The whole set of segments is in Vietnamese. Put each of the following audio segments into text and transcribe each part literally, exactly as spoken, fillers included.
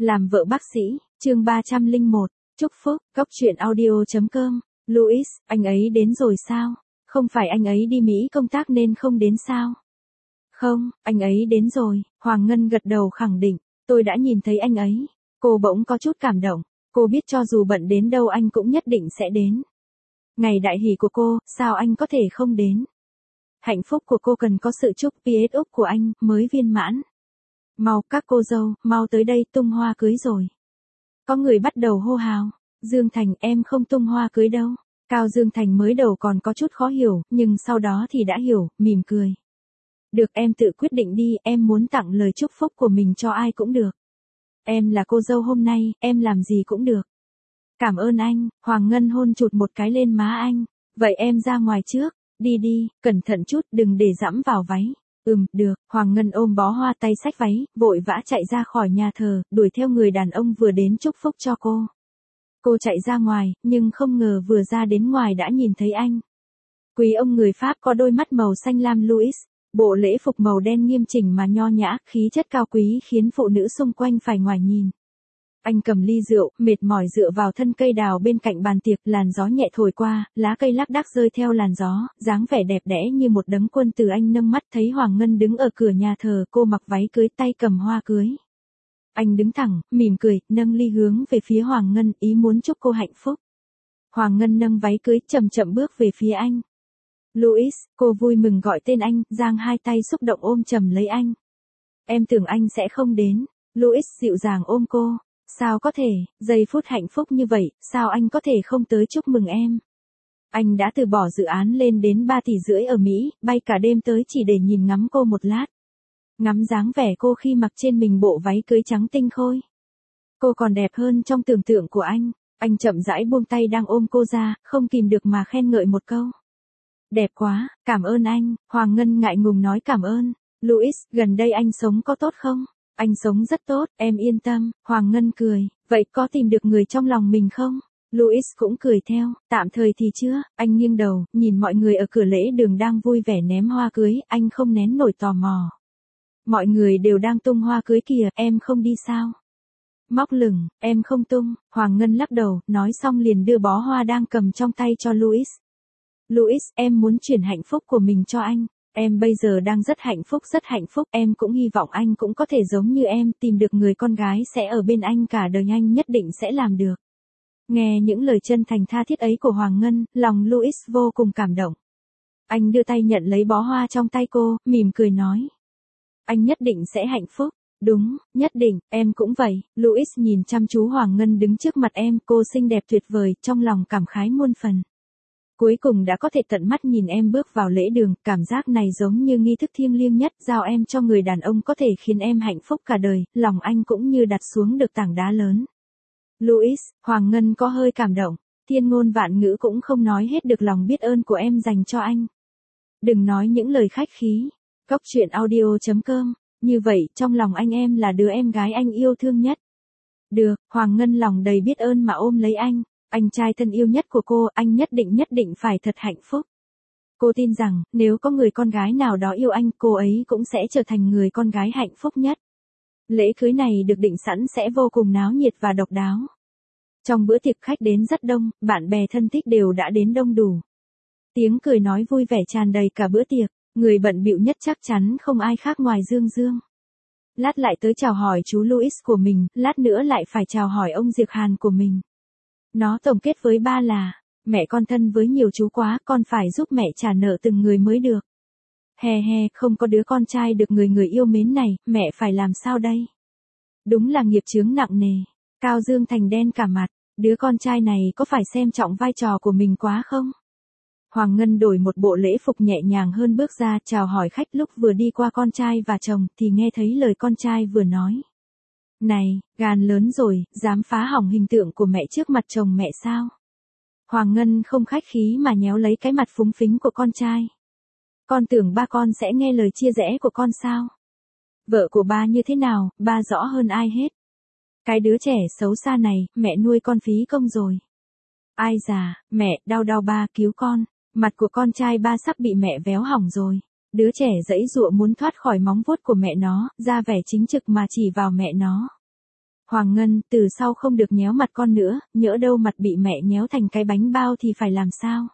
Làm vợ bác sĩ, chương ba trăm lẻ một, chúc phúc, góc truyện audio.com, Louis, anh ấy đến rồi sao? Không phải anh ấy đi Mỹ công tác nên không đến sao? Không, anh ấy đến rồi, Hoàng Ngân gật đầu khẳng định, tôi đã nhìn thấy anh ấy. Cô bỗng có chút cảm động, cô biết cho dù bận đến đâu anh cũng nhất định sẽ đến. Ngày đại hỷ của cô, sao anh có thể không đến? Hạnh phúc của cô cần có sự chúc pê ét Úc của anh, mới viên mãn. Mau các cô dâu, mau tới đây tung hoa cưới rồi. Có người bắt đầu hô hào, Dương Thành em không tung hoa cưới đâu. Cao Dương Thành mới đầu còn có chút khó hiểu, nhưng sau đó thì đã hiểu, mỉm cười. Được em tự quyết định đi, em muốn tặng lời chúc phúc của mình cho ai cũng được. Em là cô dâu hôm nay, em làm gì cũng được. Cảm ơn anh, Hoàng Ngân hôn chụt một cái lên má anh. Vậy em ra ngoài trước, đi đi, cẩn thận chút, đừng để dẫm vào váy. Ừm, được, Hoàng Ngân ôm bó hoa tay xách váy, vội vã chạy ra khỏi nhà thờ, đuổi theo người đàn ông vừa đến chúc phúc cho cô. Cô chạy ra ngoài, nhưng không ngờ vừa ra đến ngoài đã nhìn thấy anh. Quý ông người Pháp có đôi mắt màu xanh lam Louis, bộ lễ phục màu đen nghiêm chỉnh mà nho nhã, khí chất cao quý khiến phụ nữ xung quanh phải ngoái nhìn. Anh cầm ly rượu, mệt mỏi dựa vào thân cây đào bên cạnh bàn tiệc, làn gió nhẹ thổi qua, lá cây lác đác rơi theo làn gió, dáng vẻ đẹp đẽ như một đấng quân tử. Anh nâng mắt thấy Hoàng Ngân đứng ở cửa nhà thờ, cô mặc váy cưới tay cầm hoa cưới. Anh đứng thẳng, mỉm cười, nâng ly hướng về phía Hoàng Ngân, ý muốn chúc cô hạnh phúc. Hoàng Ngân nâng váy cưới chậm chậm bước về phía anh. Louis, cô vui mừng gọi tên anh, giang hai tay xúc động ôm chầm lấy anh. Em tưởng anh sẽ không đến. Louis dịu dàng ôm cô. Sao có thể, giây phút hạnh phúc như vậy, sao anh có thể không tới chúc mừng em? Anh đã từ bỏ dự án lên đến ba tỷ rưỡi ở Mỹ, bay cả đêm tới chỉ để nhìn ngắm cô một lát. Ngắm dáng vẻ cô khi mặc trên mình bộ váy cưới trắng tinh khôi. Cô còn đẹp hơn trong tưởng tượng của anh. Anh chậm rãi buông tay đang ôm cô ra, không kìm được mà khen ngợi một câu. Đẹp quá, cảm ơn anh, Hoàng Ngân ngại ngùng nói cảm ơn. Louis, gần đây anh sống có tốt không? Anh sống rất tốt, em yên tâm, Hoàng Ngân cười, vậy có tìm được người trong lòng mình không? Louis cũng cười theo, tạm thời thì chưa, anh nghiêng đầu, nhìn mọi người ở cửa lễ đường đang vui vẻ ném hoa cưới, anh không nén nổi tò mò. Mọi người đều đang tung hoa cưới kìa, em không đi sao? Móc lửng, em không tung, Hoàng Ngân lắc đầu, nói xong liền đưa bó hoa đang cầm trong tay cho Louis. Louis, em muốn chuyển hạnh phúc của mình cho anh. Em bây giờ đang rất hạnh phúc rất hạnh phúc, em cũng hy vọng anh cũng có thể giống như em, tìm được người con gái sẽ ở bên anh cả đời, anh nhất định sẽ làm được. Nghe những lời chân thành tha thiết ấy của Hoàng Ngân, lòng Louis vô cùng cảm động. Anh đưa tay nhận lấy bó hoa trong tay cô, mỉm cười nói. Anh nhất định sẽ hạnh phúc. Đúng, nhất định, em cũng vậy. Louis nhìn chăm chú Hoàng Ngân đứng trước mặt em, cô xinh đẹp tuyệt vời, trong lòng cảm khái muôn phần. Cuối cùng đã có thể tận mắt nhìn em bước vào lễ đường, cảm giác này giống như nghi thức thiêng liêng nhất, giao em cho người đàn ông có thể khiến em hạnh phúc cả đời, lòng anh cũng như đặt xuống được tảng đá lớn. Louis, Hoàng Ngân có hơi cảm động, thiên ngôn vạn ngữ cũng không nói hết được lòng biết ơn của em dành cho anh. Đừng nói những lời khách khí. Góc truyện audio.com, như vậy, trong lòng anh em là đứa em gái anh yêu thương nhất. Được, Hoàng Ngân lòng đầy biết ơn mà ôm lấy anh. Anh trai thân yêu nhất của cô, anh nhất định nhất định phải thật hạnh phúc. Cô tin rằng, nếu có người con gái nào đó yêu anh, cô ấy cũng sẽ trở thành người con gái hạnh phúc nhất. Lễ cưới này được định sẵn sẽ vô cùng náo nhiệt và độc đáo. Trong bữa tiệc khách đến rất đông, bạn bè thân thích đều đã đến đông đủ. Tiếng cười nói vui vẻ tràn đầy cả bữa tiệc, người bận bịu nhất chắc chắn không ai khác ngoài Dương Dương. Lát lại tới chào hỏi chú Louis của mình, lát nữa lại phải chào hỏi ông Diệp Hàn của mình. Nó tổng kết với ba là, mẹ con thân với nhiều chú quá, con phải giúp mẹ trả nợ từng người mới được. He he, không có đứa con trai được người người yêu mến này, mẹ phải làm sao đây? Đúng là nghiệp chướng nặng nề. Cao Dương Thành đen cả mặt, đứa con trai này có phải xem trọng vai trò của mình quá không? Hoàng Ngân đổi một bộ lễ phục nhẹ nhàng hơn bước ra chào hỏi khách, lúc vừa đi qua con trai và chồng thì nghe thấy lời con trai vừa nói. Này, gan lớn rồi, dám phá hỏng hình tượng của mẹ trước mặt chồng mẹ sao? Hoàng Ngân không khách khí mà nhéo lấy cái mặt phúng phính của con trai. Con tưởng ba con sẽ nghe lời chia rẽ của con sao? Vợ của ba như thế nào, ba rõ hơn ai hết. Cái đứa trẻ xấu xa này, mẹ nuôi con phí công rồi. Ai già, mẹ, đau đau ba cứu con. Mặt của con trai ba sắp bị mẹ véo hỏng rồi. Đứa trẻ giãy giụa muốn thoát khỏi móng vuốt của mẹ nó, ra vẻ chính trực mà chỉ vào mẹ nó. Hoàng Ngân, từ sau không được nhéo mặt con nữa, nhỡ đâu mặt bị mẹ nhéo thành cái bánh bao thì phải làm sao?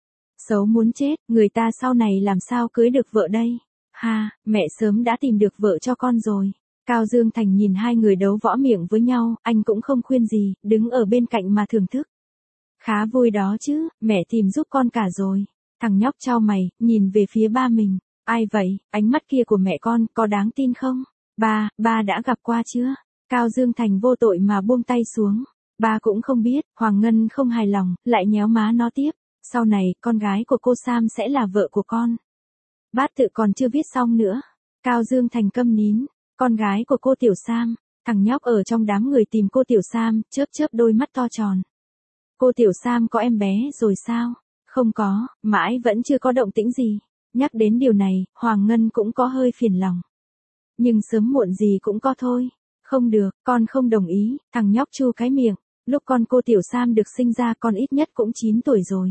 Xấu muốn chết, người ta sau này làm sao cưới được vợ đây? Ha, mẹ sớm đã tìm được vợ cho con rồi. Cao Dương Thành nhìn hai người đấu võ miệng với nhau, anh cũng không khuyên gì, đứng ở bên cạnh mà thưởng thức. Khá vui đó chứ, mẹ tìm giúp con cả rồi. Thằng nhóc chau mày, nhìn về phía ba mình. Ai vậy, ánh mắt kia của mẹ con, có đáng tin không? Ba, ba đã gặp qua chưa? Cao Dương Thành vô tội mà buông tay xuống. Ba cũng không biết, Hoàng Ngân không hài lòng, lại nhéo má nó tiếp. Sau này, con gái của cô Sam sẽ là vợ của con. Bát tự còn chưa viết xong nữa. Cao Dương Thành câm nín. Con gái của cô Tiểu Sam. Thằng nhóc ở trong đám người tìm cô Tiểu Sam, chớp chớp đôi mắt to tròn. Cô Tiểu Sam có em bé rồi sao? Không có, mãi vẫn chưa có động tĩnh gì. Nhắc đến điều này, Hoàng Ngân cũng có hơi phiền lòng. Nhưng sớm muộn gì cũng có thôi. Không được, con không đồng ý, thằng nhóc chu cái miệng. Lúc con cô Tiểu Sam được sinh ra con ít nhất cũng chín tuổi rồi.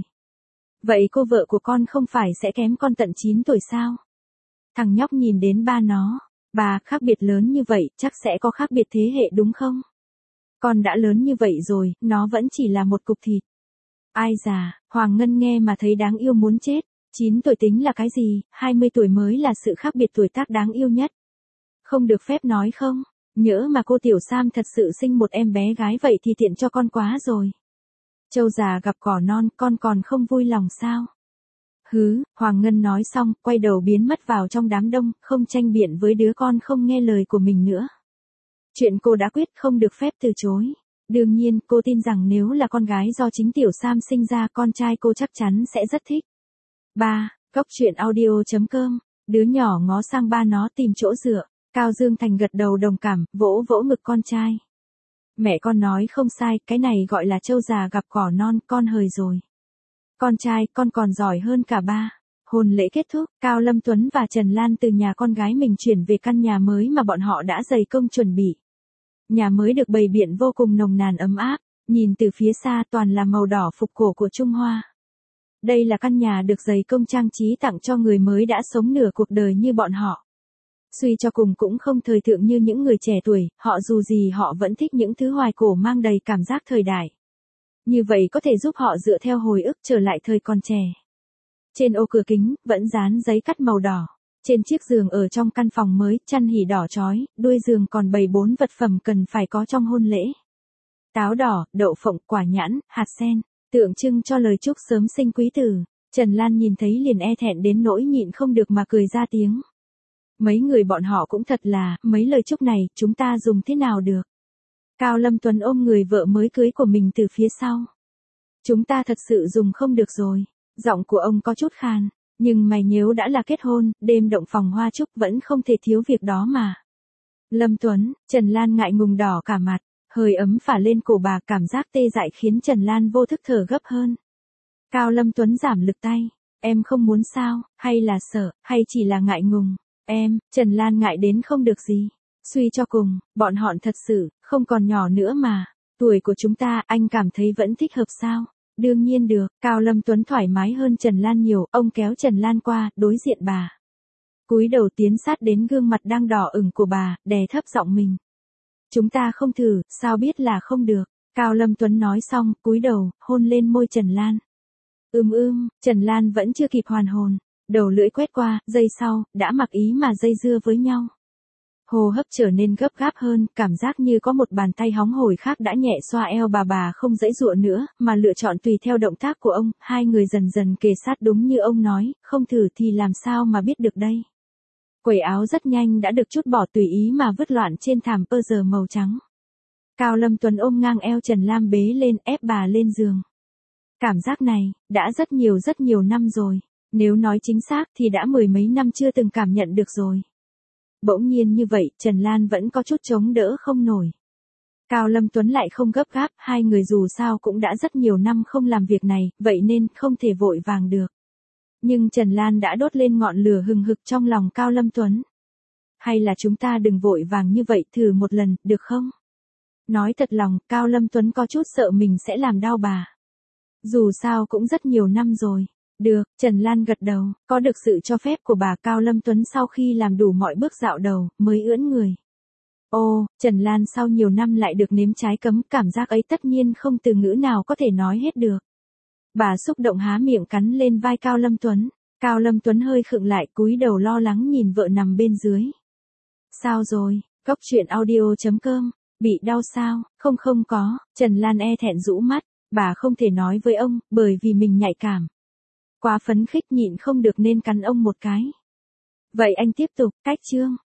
Vậy cô vợ của con không phải sẽ kém con tận chín tuổi sao? Thằng nhóc nhìn đến ba nó. Bà, khác biệt lớn như vậy, chắc sẽ có khác biệt thế hệ đúng không? Con đã lớn như vậy rồi, nó vẫn chỉ là một cục thịt. Ai già, Hoàng Ngân nghe mà thấy đáng yêu muốn chết. chín tuổi tính là cái gì, hai mươi tuổi mới là sự khác biệt tuổi tác đáng yêu nhất. Không được phép nói không? Nhỡ mà cô Tiểu Sam thật sự sinh một em bé gái vậy thì tiện cho con quá rồi. Trâu già gặp cỏ non, con còn không vui lòng sao? Hứ, Hoàng Ngân nói xong, quay đầu biến mất vào trong đám đông, không tranh biện với đứa con không nghe lời của mình nữa. Chuyện cô đã quyết không được phép từ chối. Đương nhiên, cô tin rằng nếu là con gái do chính Tiểu Sam sinh ra, con trai cô chắc chắn sẽ rất thích. ba. Góc truyện audio chấm com. Đứa nhỏ ngó sang ba nó tìm chỗ dựa. Cao Dương Thành gật đầu đồng cảm, vỗ vỗ ngực con trai. Mẹ con nói không sai, cái này gọi là trâu già gặp cỏ non, con hời rồi. Con trai, con còn giỏi hơn cả ba. Hôn lễ kết thúc, Cao Lâm Tuấn và Trần Lan từ nhà con gái mình chuyển về căn nhà mới mà bọn họ đã dày công chuẩn bị. Nhà mới được bày biện vô cùng nồng nàn ấm áp, nhìn từ phía xa toàn là màu đỏ phục cổ của Trung Hoa. Đây là căn nhà được dày công trang trí tặng cho người mới đã sống nửa cuộc đời như bọn họ. Suy cho cùng cũng không thời thượng như những người trẻ tuổi, họ dù gì họ vẫn thích những thứ hoài cổ mang đầy cảm giác thời đại. Như vậy có thể giúp họ dựa theo hồi ức trở lại thời còn trẻ. Trên ô cửa kính, vẫn dán giấy cắt màu đỏ. Trên chiếc giường ở trong căn phòng mới, chăn hỉ đỏ chói, đuôi giường còn bày bốn vật phẩm cần phải có trong hôn lễ. Táo đỏ, đậu phộng, quả nhãn, hạt sen, tượng trưng cho lời chúc sớm sinh quý tử. Trần Lan nhìn thấy liền e thẹn đến nỗi nhịn không được mà cười ra tiếng. Mấy người bọn họ cũng thật là, mấy lời chúc này, chúng ta dùng thế nào được? Cao Lâm Tuấn ôm người vợ mới cưới của mình từ phía sau. Chúng ta thật sự dùng không được rồi. Giọng của ông có chút khàn. Nhưng mày nhớ đã là kết hôn, đêm động phòng hoa trúc vẫn không thể thiếu việc đó mà. Lâm Tuấn, Trần Lan ngại ngùng đỏ cả mặt. Hơi ấm phả lên cổ bà, cảm giác tê dại khiến Trần Lan vô thức thở gấp hơn. Cao Lâm Tuấn giảm lực tay. Em không muốn sao, hay là sợ, hay chỉ là ngại ngùng? Em, Trần Lan ngại đến không được gì. Suy cho cùng, bọn họ thật sự, không còn nhỏ nữa mà. Tuổi của chúng ta, anh cảm thấy vẫn thích hợp sao? Đương nhiên được, Cao Lâm Tuấn thoải mái hơn Trần Lan nhiều, ông kéo Trần Lan qua, đối diện bà. Cúi đầu tiến sát đến gương mặt đang đỏ ửng của bà, đè thấp giọng mình. Chúng ta không thử, sao biết là không được. Cao Lâm Tuấn nói xong, cúi đầu, hôn lên môi Trần Lan. Ưm ưm, Trần Lan vẫn chưa kịp hoàn hồn. Đầu lưỡi quét qua, giây sau, đã mặc ý mà dây dưa với nhau. Hô hấp trở nên gấp gáp hơn, cảm giác như có một bàn tay hóng hổi khác đã nhẹ xoa eo bà bà không dãy dụa nữa, mà lựa chọn tùy theo động tác của ông, hai người dần dần kề sát đúng như ông nói, không thử thì làm sao mà biết được đây. Quầy áo rất nhanh đã được chút bỏ tùy ý mà vứt loạn trên thảm pơ giờ màu trắng. Cao Lâm Tuấn ôm ngang eo Trần Lam bế lên ép bà lên giường. Cảm giác này, đã rất nhiều rất nhiều năm rồi, nếu nói chính xác thì đã mười mấy năm chưa từng cảm nhận được rồi. Bỗng nhiên như vậy, Trần Lan vẫn có chút chống đỡ không nổi. Cao Lâm Tuấn lại không gấp gáp, hai người dù sao cũng đã rất nhiều năm không làm việc này, vậy nên không thể vội vàng được. Nhưng Trần Lan đã đốt lên ngọn lửa hừng hực trong lòng Cao Lâm Tuấn. Hay là chúng ta đừng vội vàng như vậy, thử một lần, được không? Nói thật lòng, Cao Lâm Tuấn có chút sợ mình sẽ làm đau bà. Dù sao cũng rất nhiều năm rồi. Được, Trần Lan gật đầu, có được sự cho phép của bà Cao Lâm Tuấn sau khi làm đủ mọi bước dạo đầu, mới ưỡn người. Ô, Trần Lan sau nhiều năm lại được nếm trái cấm, cảm giác ấy tất nhiên không từ ngữ nào có thể nói hết được. Bà xúc động há miệng cắn lên vai Cao Lâm Tuấn. Cao Lâm Tuấn hơi khựng lại, cúi đầu lo lắng nhìn vợ nằm bên dưới. Sao rồi, Cốc truyện audio chấm com, bị đau sao? Không không có, Trần Lan e thẹn rũ mắt, bà không thể nói với ông, bởi vì mình nhạy cảm. Quá phấn khích nhịn không được nên cắn ông một cái. Vậy anh tiếp tục, cách chương.